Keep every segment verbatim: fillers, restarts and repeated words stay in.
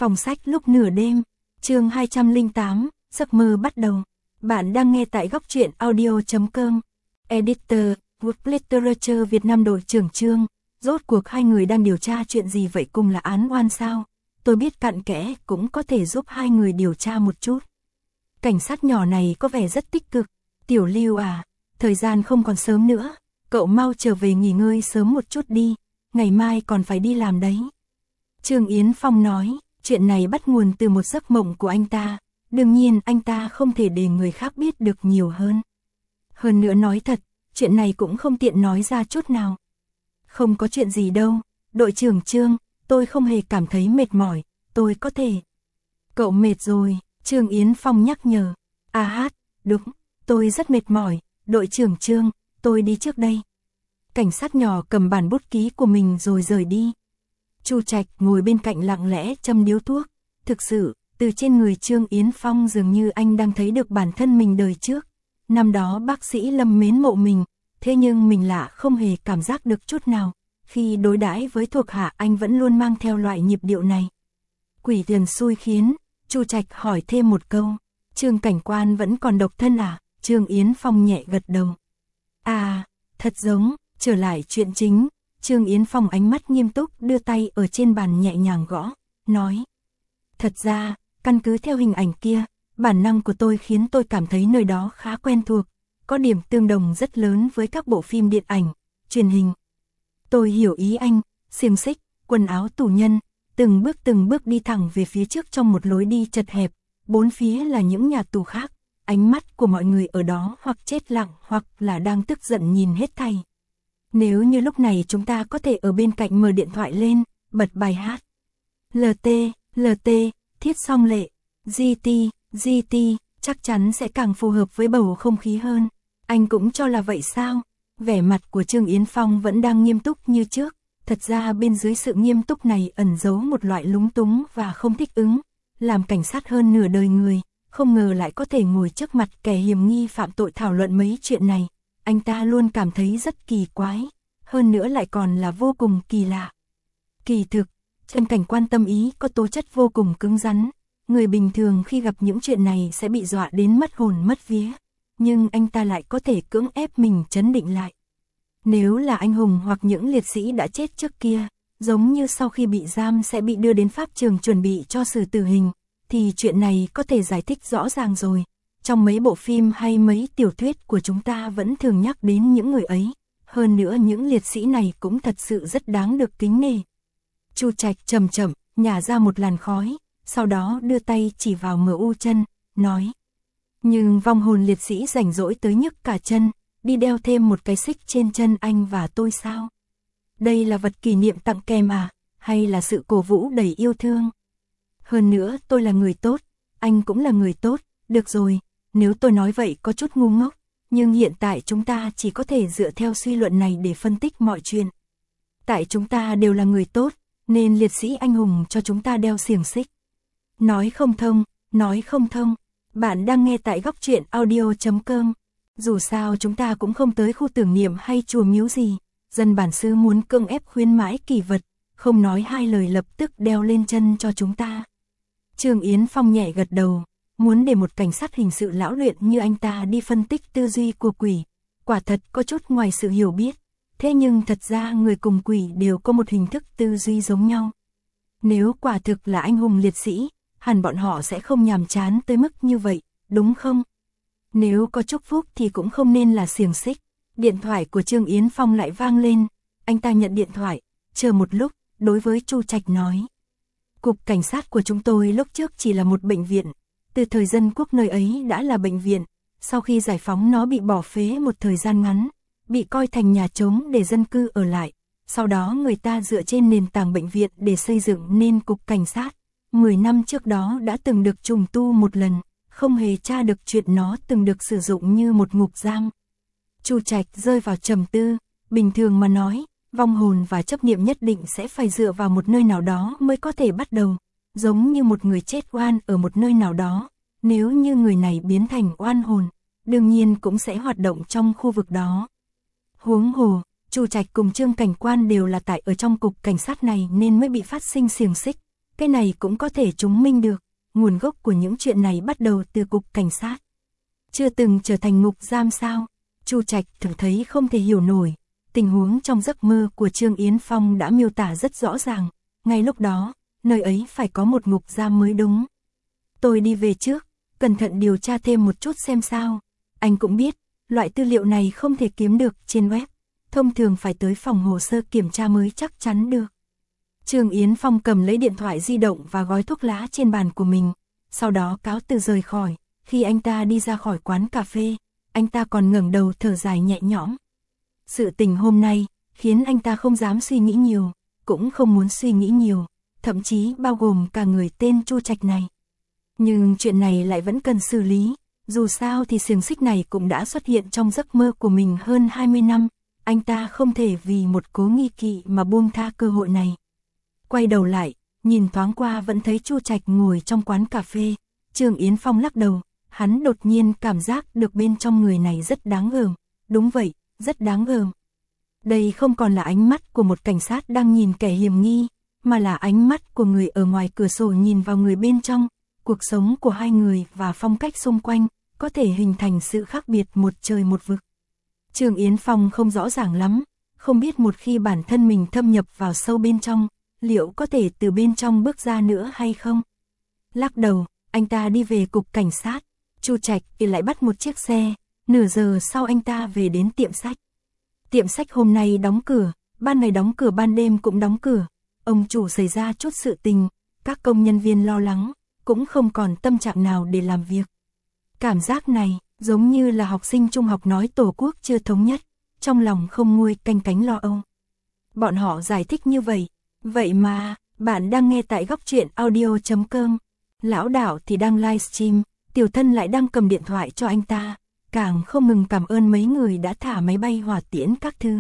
Phòng sách lúc nửa đêm, chương hai trăm lẻ tám, giấc mơ bắt đầu. Bạn đang nghe tại góc truyện audio chấm com. Editor, Work Literature Việt Nam đội trưởng Trương. Rốt cuộc hai người đang điều tra chuyện gì vậy, cùng là án oan sao? Tôi biết cặn kẽ cũng có thể giúp hai người điều tra một chút. Cảnh sát nhỏ này có vẻ rất tích cực. Tiểu Lưu à, thời gian không còn sớm nữa. Cậu mau trở về nghỉ ngơi sớm một chút đi. Ngày mai còn phải đi làm đấy. Trương Yến Phong nói, chuyện này bắt nguồn từ một giấc mộng của anh ta. Đương nhiên anh ta không thể để người khác biết được nhiều hơn. Hơn nữa nói thật, chuyện này cũng không tiện nói ra chút nào. Không có chuyện gì đâu, đội trưởng Trương, tôi không hề cảm thấy mệt mỏi, tôi có thể. Cậu mệt rồi, Trương Yến Phong nhắc nhở. À hát, đúng, tôi rất mệt mỏi, đội trưởng Trương, tôi đi trước đây. Cảnh sát nhỏ cầm bản bút ký của mình rồi rời đi. Chu Trạch ngồi bên cạnh lặng lẽ châm điếu thuốc. Thực sự, từ trên người Trương Yến Phong dường như anh đang thấy được bản thân mình đời trước. Năm đó bác sĩ Lâm mến mộ mình, thế nhưng mình lạ không hề cảm giác được chút nào. Khi đối đãi với thuộc hạ anh vẫn luôn mang theo loại nhịp điệu này. Quỷ tiền xui khiến, Chu Trạch hỏi thêm một câu. Trương cảnh quan vẫn còn độc thân à? Trương Yến Phong nhẹ gật đầu. À, thật giống, trở lại chuyện chính. Trương Yến Phong ánh mắt nghiêm túc đưa tay ở trên bàn nhẹ nhàng gõ, nói. Thật ra, căn cứ theo hình ảnh kia, bản năng của tôi khiến tôi cảm thấy nơi đó khá quen thuộc, có điểm tương đồng rất lớn với các bộ phim điện ảnh, truyền hình. Tôi hiểu ý anh, xiềng xích, quần áo tù nhân, từng bước từng bước đi thẳng về phía trước trong một lối đi chật hẹp, bốn phía là những nhà tù khác, ánh mắt của mọi người ở đó hoặc chết lặng hoặc là đang tức giận nhìn hết thảy. Nếu như lúc này chúng ta có thể ở bên cạnh mở điện thoại lên, bật bài hát. lờ tê, lờ tê, Thiết Song Lệ, giê tê, giê tê, chắc chắn sẽ càng phù hợp với bầu không khí hơn. Anh cũng cho là vậy sao? Vẻ mặt của Trương Yến Phong vẫn đang nghiêm túc như trước. Thật ra bên dưới sự nghiêm túc này ẩn giấu một loại lúng túng và không thích ứng. Làm cảnh sát hơn nửa đời người, không ngờ lại có thể ngồi trước mặt kẻ hiểm nghi phạm tội thảo luận mấy chuyện này. Anh ta luôn cảm thấy rất kỳ quái, hơn nữa lại còn là vô cùng kỳ lạ. Kỳ thực, Trần cảnh quan tâm ý có tố chất vô cùng cứng rắn, người bình thường khi gặp những chuyện này sẽ bị dọa đến mất hồn mất vía, nhưng anh ta lại có thể cưỡng ép mình trấn định lại. Nếu là anh hùng hoặc những liệt sĩ đã chết trước kia, giống như sau khi bị giam sẽ bị đưa đến pháp trường chuẩn bị cho xử tử hình, thì chuyện này có thể giải thích rõ ràng rồi. Trong mấy bộ phim hay mấy tiểu thuyết của chúng ta vẫn thường nhắc đến những người ấy, hơn nữa những liệt sĩ này cũng thật sự rất đáng được kính nể. Chu Trạch chậm chậm nhả ra một làn khói, sau đó đưa tay chỉ vào em u chân, nói. Nhưng vong hồn liệt sĩ rảnh rỗi tới nhức cả chân, đi đeo thêm một cái xích trên chân anh và tôi sao? Đây là vật kỷ niệm tặng kèm à, hay là sự cổ vũ đầy yêu thương? Hơn nữa tôi là người tốt, anh cũng là người tốt, được rồi. Nếu tôi nói vậy có chút ngu ngốc, nhưng hiện tại chúng ta chỉ có thể dựa theo suy luận này để phân tích mọi chuyện. Tại chúng ta đều là người tốt, nên liệt sĩ anh hùng cho chúng ta đeo xiềng xích. Nói không thông, nói không thông. Bạn đang nghe tại góc truyện audio chấm com. Dù sao chúng ta cũng không tới khu tưởng niệm hay chùa miếu gì. Dân bản xứ muốn cưỡng ép khuyến mãi kỳ vật, không nói hai lời lập tức đeo lên chân cho chúng ta. Trương Yến Phong nhẹ gật đầu. Muốn để một cảnh sát hình sự lão luyện như anh ta đi phân tích tư duy của quỷ, quả thật có chút ngoài sự hiểu biết. Thế nhưng thật ra người cùng quỷ đều có một hình thức tư duy giống nhau. Nếu quả thực là anh hùng liệt sĩ, hẳn bọn họ sẽ không nhàm chán tới mức như vậy, đúng không? Nếu có chúc phúc thì cũng không nên là xiềng xích. Điện thoại của Trương Yến Phong lại vang lên, anh ta nhận điện thoại, chờ một lúc, đối với Chu Trạch nói. Cục cảnh sát của chúng tôi lúc trước chỉ là một bệnh viện. Từ thời dân quốc nơi ấy đã là bệnh viện, sau khi giải phóng nó bị bỏ phế một thời gian ngắn, bị coi thành nhà trống để dân cư ở lại. Sau đó người ta dựa trên nền tảng bệnh viện để xây dựng nên cục cảnh sát. Mười năm trước đó đã từng được trùng tu một lần, không hề tra được chuyện nó từng được sử dụng như một ngục giam. Chu Trạch rơi vào trầm tư, bình thường mà nói, vong hồn và chấp niệm nhất định sẽ phải dựa vào một nơi nào đó mới có thể bắt đầu. Giống như một người chết oan ở một nơi nào đó, nếu như người này biến thành oan hồn, đương nhiên cũng sẽ hoạt động trong khu vực đó. Huống hồ, Chu Trạch cùng Trương cảnh quan đều là tại ở trong cục cảnh sát này nên mới bị phát sinh xiềng xích, cái này cũng có thể chứng minh được, nguồn gốc của những chuyện này bắt đầu từ cục cảnh sát. Chưa từng trở thành ngục giam sao? Chu Trạch thường thấy không thể hiểu nổi, tình huống trong giấc mơ của Trương Yến Phong đã miêu tả rất rõ ràng, ngay lúc đó, nơi ấy phải có một ngục giam mới đúng. Tôi đi về trước, cẩn thận điều tra thêm một chút xem sao. Anh cũng biết, loại tư liệu này không thể kiếm được trên web, thông thường phải tới phòng hồ sơ kiểm tra mới chắc chắn được. Trương Yến Phong cầm lấy điện thoại di động và gói thuốc lá trên bàn của mình, sau đó cáo từ rời khỏi. Khi anh ta đi ra khỏi quán cà phê, anh ta còn ngẩng đầu thở dài nhẹ nhõm. Sự tình hôm nay khiến anh ta không dám suy nghĩ nhiều, cũng không muốn suy nghĩ nhiều, thậm chí bao gồm cả người tên Chu Trạch này. Nhưng chuyện này lại vẫn cần xử lý, dù sao thì xiềng xích này cũng đã xuất hiện trong giấc mơ của mình hơn hai mươi năm, anh ta không thể vì một cố nghi kỵ mà buông tha cơ hội này. Quay đầu lại, nhìn thoáng qua vẫn thấy Chu Trạch ngồi trong quán cà phê, Trương Yến Phong lắc đầu, hắn đột nhiên cảm giác được bên trong người này rất đáng gờm, đúng vậy, rất đáng gờm. Đây không còn là ánh mắt của một cảnh sát đang nhìn kẻ hiểm nghi, mà là ánh mắt của người ở ngoài cửa sổ nhìn vào người bên trong. Cuộc sống của hai người và phong cách xung quanh có thể hình thành sự khác biệt một trời một vực. Trương Yến Phong không rõ ràng lắm, không biết một khi bản thân mình thâm nhập vào sâu bên trong, liệu có thể từ bên trong bước ra nữa hay không? Lắc đầu, anh ta đi về cục cảnh sát, Chu Trạch thì lại bắt một chiếc xe, nửa giờ sau anh ta về đến tiệm sách. Tiệm sách hôm nay đóng cửa, ban ngày đóng cửa ban đêm cũng đóng cửa, ông chủ xảy ra chút sự tình, các công nhân viên lo lắng, cũng không còn tâm trạng nào để làm việc. Cảm giác này, giống như là học sinh trung học nói tổ quốc chưa thống nhất, trong lòng không nguôi canh cánh lo âu. Bọn họ giải thích như vậy, vậy mà, bạn đang nghe tại góc truyện audio chấm com, lão đảo thì đang livestream, tiểu thân lại đang cầm điện thoại cho anh ta, càng không ngừng cảm ơn mấy người đã thả máy bay hỏa tiễn các thứ.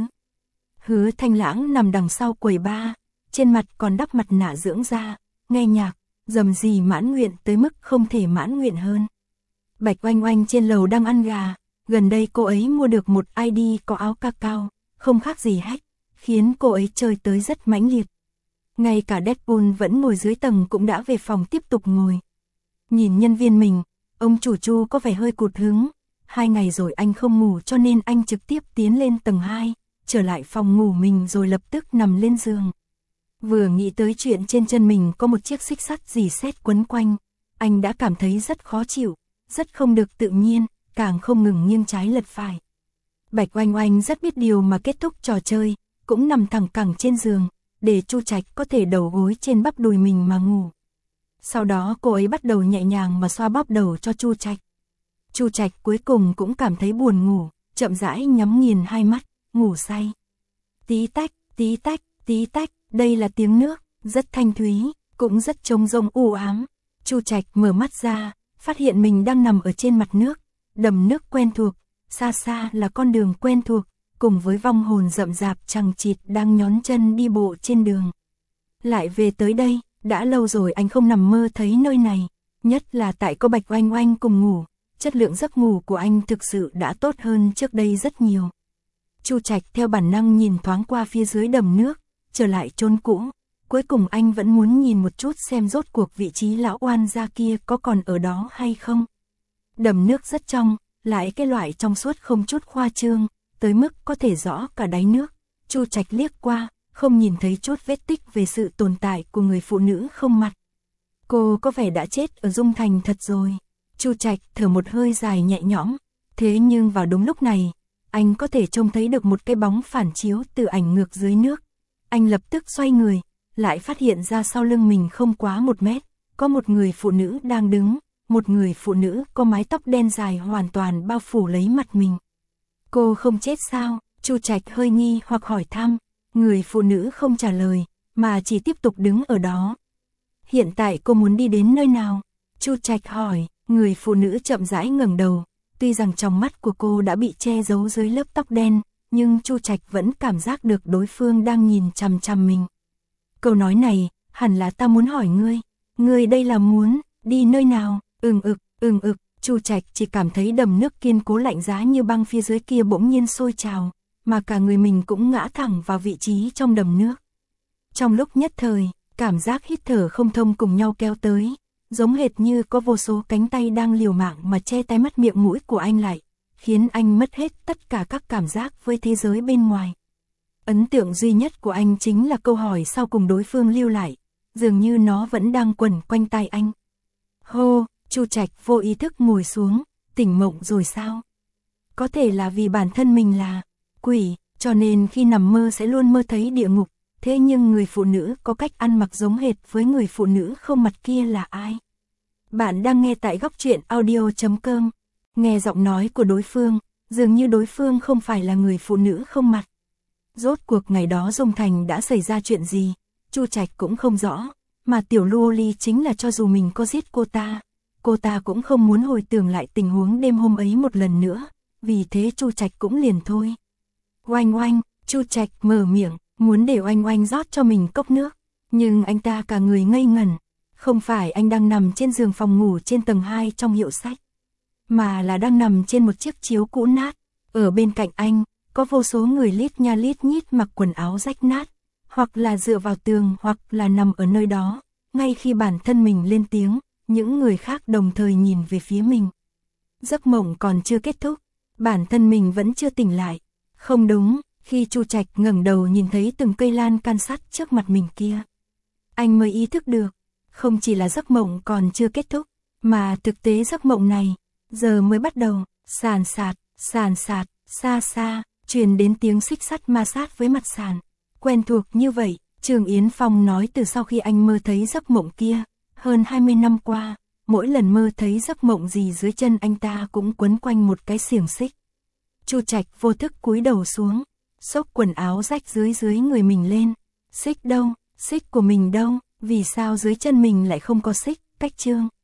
Hứa Thanh Lãng nằm đằng sau quầy bar, trên mặt còn đắp mặt nạ dưỡng da, nghe nhạc, dầm gì mãn nguyện tới mức không thể mãn nguyện hơn. Bạch Oanh Oanh trên lầu đang ăn gà, gần đây cô ấy mua được một i đê có áo cacao, không khác gì hack, khiến cô ấy chơi tới rất mãnh liệt. Ngay cả Deadpool vẫn ngồi dưới tầng cũng đã về phòng tiếp tục ngồi. Nhìn nhân viên mình, ông chủ Chu có vẻ hơi cụt hứng, hai ngày rồi anh không ngủ cho nên anh trực tiếp tiến lên tầng hai, trở lại phòng ngủ mình rồi lập tức nằm lên giường. Vừa nghĩ tới chuyện trên chân mình có một chiếc xích sắt dì xét quấn quanh, anh đã cảm thấy rất khó chịu, rất không được tự nhiên, càng không ngừng nghiêng trái lật phải. Bạch Oanh Oanh rất biết điều mà kết thúc trò chơi, cũng nằm thẳng cẳng trên giường, để Chu Trạch có thể đầu gối trên bắp đùi mình mà ngủ. Sau đó cô ấy bắt đầu nhẹ nhàng mà xoa bóp đầu cho Chu Trạch. Chu Trạch cuối cùng cũng cảm thấy buồn ngủ, chậm rãi nhắm nghiền hai mắt, ngủ say. Tí tách, tí tách, tí tách, đây là tiếng nước, rất thanh thúy, cũng rất trống rỗng u ám. Chu Trạch mở mắt ra, phát hiện mình đang nằm ở trên mặt nước, đầm nước quen thuộc, xa xa là con đường quen thuộc, cùng với vong hồn rậm rạp chằng chịt đang nhón chân đi bộ trên đường. Lại về tới đây, đã lâu rồi anh không nằm mơ thấy nơi này, nhất là tại có Bạch Oanh Oanh cùng ngủ, chất lượng giấc ngủ của anh thực sự đã tốt hơn trước đây rất nhiều. Chu Trạch theo bản năng nhìn thoáng qua phía dưới đầm nước, trở lại chốn cũ, cuối cùng anh vẫn muốn nhìn một chút xem rốt cuộc vị trí lão oan gia kia có còn ở đó hay không. Đầm nước rất trong, lại cái loại trong suốt không chút khoa trương, tới mức có thể rõ cả đáy nước. Chu Trạch liếc qua, không nhìn thấy chút vết tích về sự tồn tại của người phụ nữ không mặt. Cô có vẻ đã chết ở Dung Thành thật rồi. Chu Trạch thở một hơi dài nhẹ nhõm, thế nhưng vào đúng lúc này, anh có thể trông thấy được một cái bóng phản chiếu từ ảnh ngược dưới nước. Anh lập tức xoay người, lại phát hiện ra sau lưng mình không quá một mét, có một người phụ nữ đang đứng, một người phụ nữ có mái tóc đen dài hoàn toàn bao phủ lấy mặt mình. Cô không chết sao? Chu Trạch hơi nghi hoặc hỏi thăm, người phụ nữ không trả lời, mà chỉ tiếp tục đứng ở đó. Hiện tại cô muốn đi đến nơi nào? Chu Trạch hỏi, người phụ nữ chậm rãi ngẩng đầu, tuy rằng trong mắt của cô đã bị che giấu dưới lớp tóc đen, nhưng Chu Trạch vẫn cảm giác được đối phương đang nhìn chằm chằm mình. Câu nói này, hẳn là ta muốn hỏi ngươi, ngươi đây là muốn đi nơi nào? Ừm ực, ừm ực, Chu Trạch chỉ cảm thấy đầm nước kiên cố lạnh giá như băng phía dưới kia bỗng nhiên sôi trào, mà cả người mình cũng ngã thẳng vào vị trí trong đầm nước. Trong lúc nhất thời, Cảm giác hít thở không thông cùng nhau kéo tới, giống hệt như có vô số cánh tay đang liều mạng mà che tai mắt miệng mũi của anh lại, khiến anh mất hết tất cả các cảm giác với thế giới bên ngoài. Ấn tượng duy nhất của anh chính là câu hỏi sau cùng đối phương lưu lại, dường như nó vẫn đang quẩn quanh tai anh. Hô, Chu Trạch vô ý thức ngồi xuống, tỉnh mộng rồi sao? Có thể là vì bản thân mình là quỷ, cho nên khi nằm mơ sẽ luôn mơ thấy địa ngục, thế nhưng người phụ nữ có cách ăn mặc giống hệt với người phụ nữ không mặt kia là ai? Bạn đang nghe tại góc truyện audio chấm com, nghe giọng nói của đối phương, dường như đối phương không phải là người phụ nữ không mặt. Rốt cuộc ngày đó Dung Thành đã xảy ra chuyện gì, Chu Trạch cũng không rõ, mà tiểu Lưu Ly chính là cho dù mình có giết cô ta, cô ta cũng không muốn hồi tưởng lại tình huống đêm hôm ấy một lần nữa, vì thế Chu Trạch cũng liền thôi. Oanh oanh, Chu Trạch mở miệng, muốn để oanh oanh rót cho mình cốc nước, nhưng anh ta cả người ngây ngẩn, không phải anh đang nằm trên giường phòng ngủ trên tầng hai trong hiệu sách, mà là đang nằm trên một chiếc chiếu cũ nát, ở bên cạnh anh, có vô số người lít nha lít nhít mặc quần áo rách nát, hoặc là dựa vào tường hoặc là nằm ở nơi đó, ngay khi bản thân mình lên tiếng, những người khác đồng thời nhìn về phía mình. Giấc mộng còn chưa kết thúc, bản thân mình vẫn chưa tỉnh lại. Không đúng, khi Chu Trạch ngẩng đầu nhìn thấy từng cây lan can sắt trước mặt mình kia, anh mới ý thức được, không chỉ là giấc mộng còn chưa kết thúc, mà thực tế giấc mộng này giờ mới bắt đầu. Sàn sạt, sàn sạt, xa xa, truyền đến tiếng xích sắt ma sát với mặt sàn. Quen thuộc như vậy, Trường Yến Phong nói từ sau khi anh mơ thấy giấc mộng kia, hơn hai mươi năm qua, mỗi lần mơ thấy giấc mộng gì dưới chân anh ta cũng quấn quanh một cái xiềng xích. Chu Trạch vô thức cúi đầu xuống, xốc quần áo rách dưới dưới người mình lên. Xích đâu, xích của mình đâu, vì sao dưới chân mình lại không có xích, Cách Chương.